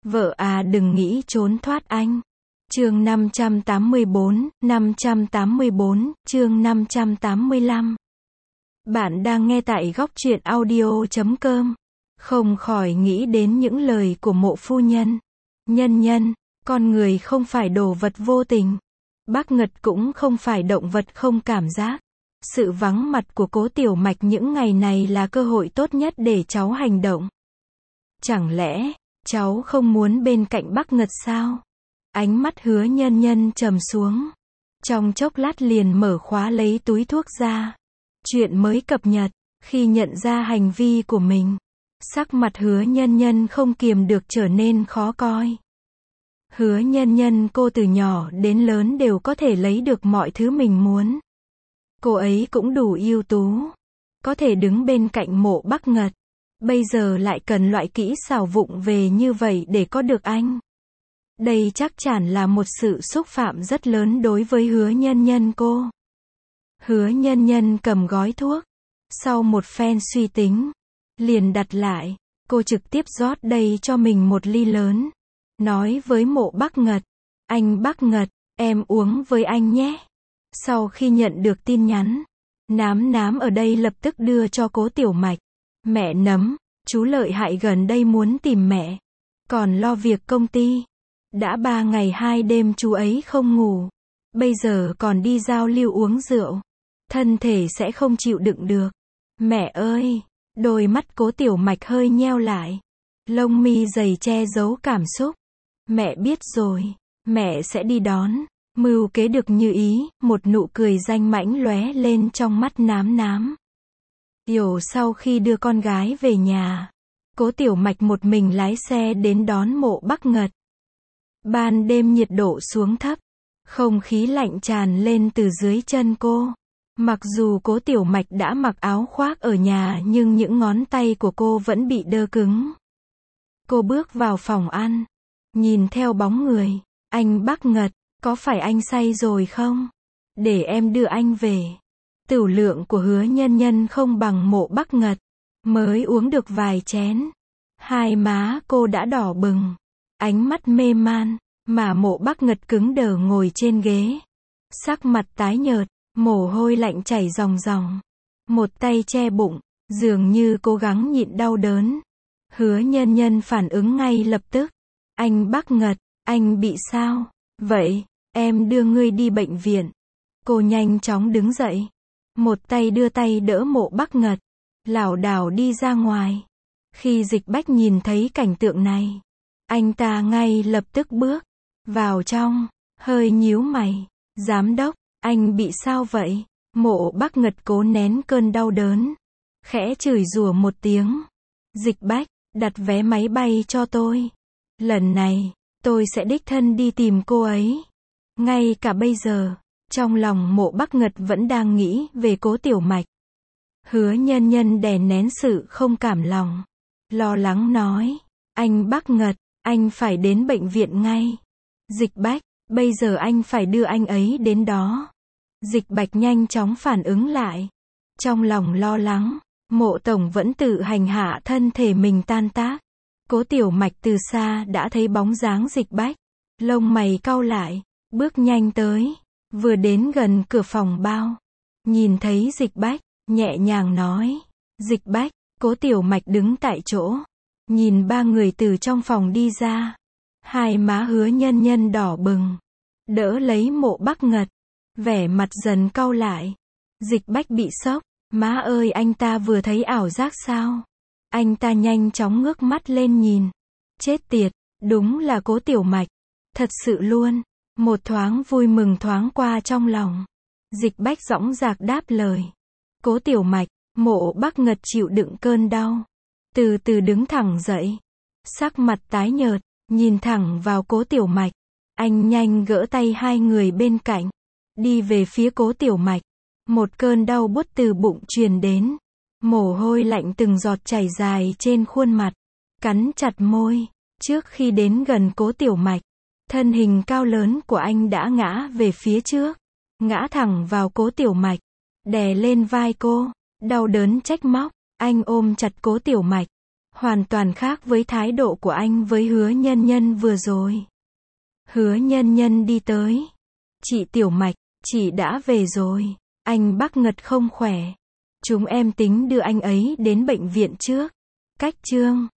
Vợ à đừng nghĩ trốn thoát anh. Chương 584, chương 585. Bạn đang nghe tại góc truyện audio.com. Không khỏi nghĩ đến những lời của Mộ phu nhân. Nhân nhân, con người không phải đồ vật vô tình. Bác Ngật cũng không phải động vật không cảm giác. Sự vắng mặt của Cố Tiểu Mạch những ngày này là cơ hội tốt nhất để cháu hành động. Chẳng lẽ, cháu không muốn bên cạnh Bác Ngật sao? Ánh mắt Hứa Nhân Nhân trầm xuống. Trong chốc lát liền mở khóa lấy túi thuốc ra. Chuyện mới cập nhật, khi nhận ra hành vi của mình, sắc mặt Hứa Nhân Nhân không kiềm được trở nên khó coi. Hứa Nhân Nhân cô từ nhỏ đến lớn đều có thể lấy được mọi thứ mình muốn. Cô ấy cũng đủ ưu tú, có thể đứng bên cạnh Mộ Bác Ngật. Bây giờ lại cần loại kỹ xảo vụng về như vậy để có được anh. Đây chắc chắn là một sự xúc phạm rất lớn đối với Hứa Nhân Nhân cô. Hứa Nhân Nhân cầm gói thuốc, sau một phen suy tính, liền đặt lại, cô trực tiếp rót đầy cho mình một ly lớn, nói với Mộ Bác Ngật, anh Bác Ngật, em uống với anh nhé. Sau khi nhận được tin nhắn, Nám ở đây lập tức đưa cho Cố Tiểu Mạch. Mẹ Nấm, chú lợi hại gần đây muốn tìm mẹ, còn lo việc công ty. Đã 3 ngày 2 đêm chú ấy không ngủ, bây giờ còn đi giao lưu uống rượu, thân thể sẽ không chịu đựng được. Mẹ ơi, đôi mắt Cố Tiểu Mạch hơi nheo lại, lông mi dày che giấu cảm xúc. Mẹ biết rồi, mẹ sẽ đi đón. Mưu kế được như ý, một nụ cười danh mãnh lóe lên trong mắt Nám. Hiểu sau khi đưa con gái về nhà, Cố Tiểu Mạch một mình lái xe đến đón Mộ Bác Ngật. Ban đêm nhiệt độ xuống thấp, không khí lạnh tràn lên từ dưới chân cô. Mặc dù Cố Tiểu Mạch đã mặc áo khoác ở nhà nhưng những ngón tay của cô vẫn bị đơ cứng. Cô bước vào phòng ăn, nhìn theo bóng người. Anh Bác Ngật, có phải anh say rồi không? Để em đưa anh về. Tửu lượng của Hứa Nhân Nhân không bằng Mộ Bác Ngật, mới uống được vài chén, hai má cô đã đỏ bừng, ánh mắt mê man, mà Mộ Bác Ngật cứng đờ ngồi trên ghế, sắc mặt tái nhợt, mồ hôi lạnh chảy ròng ròng, một tay che bụng, dường như cố gắng nhịn đau đớn. Hứa Nhân Nhân phản ứng ngay lập tức. Anh Bác Ngật, anh bị sao? Vậy, em đưa ngươi đi bệnh viện. Cô nhanh chóng đứng dậy, một tay đưa tay đỡ Mộ Bác Ngật, lảo đảo đi ra ngoài. Khi Dịch Bách nhìn thấy cảnh tượng này, anh ta ngay lập tức bước vào trong, hơi nhíu mày. Giám đốc, anh bị sao vậy? Mộ Bác Ngật cố nén cơn đau đớn, khẽ chửi rủa một tiếng. Dịch Bách, đặt vé máy bay cho tôi. Lần này, tôi sẽ đích thân đi tìm cô ấy. Ngay cả bây giờ, trong lòng Mộ Bác Ngật vẫn đang nghĩ về Cố Tiểu Mạch. Hứa Nhân Nhân đè nén sự không cảm lòng, lo lắng nói, anh Bác Ngật, anh phải đến bệnh viện ngay. Dịch Bách, bây giờ anh phải đưa anh ấy đến đó. Dịch Bạch nhanh chóng phản ứng lại, trong lòng lo lắng, Mộ Tổng vẫn tự hành hạ thân thể mình tan tác. Cố Tiểu Mạch từ xa đã thấy bóng dáng Dịch Bách, lông mày cau lại, bước nhanh tới, vừa đến gần cửa phòng bao, nhìn thấy Dịch Bách, nhẹ nhàng nói, Dịch Bách. Cố Tiểu Mạch đứng tại chỗ, nhìn ba người từ trong phòng đi ra, hai má Hứa Nhân Nhân đỏ bừng, đỡ lấy Mộ Bác Ngật, vẻ mặt dần cau lại. Dịch Bách bị sốc, má ơi, anh ta vừa thấy ảo giác sao? Anh ta nhanh chóng ngước mắt lên nhìn, chết tiệt, đúng là Cố Tiểu Mạch, thật sự luôn. Một thoáng vui mừng thoáng qua trong lòng. Dịch Bách dõng dạc đáp lời, Cố Tiểu Mạch. Mộ Bác Ngật chịu đựng cơn đau, từ từ đứng thẳng dậy, sắc mặt tái nhợt, nhìn thẳng vào Cố Tiểu Mạch. Anh nhanh gỡ tay hai người bên cạnh, đi về phía Cố Tiểu Mạch. Một cơn đau buốt từ bụng truyền đến, mồ hôi lạnh từng giọt chảy dài trên khuôn mặt, cắn chặt môi. Trước khi đến gần Cố Tiểu Mạch, thân hình cao lớn của anh đã ngã về phía trước, ngã thẳng vào Cố Tiểu Mạch, đè lên vai cô. Đau đớn trách móc, anh ôm chặt Cố Tiểu Mạch, Hoàn toàn khác với thái độ của anh với Hứa Nhân Nhân vừa rồi. Hứa Nhân Nhân đi tới. Chị Tiểu Mạch, chị đã về rồi. Anh Bắc Ngật không khỏe. Chúng em tính đưa anh ấy đến bệnh viện trước. Cách Trương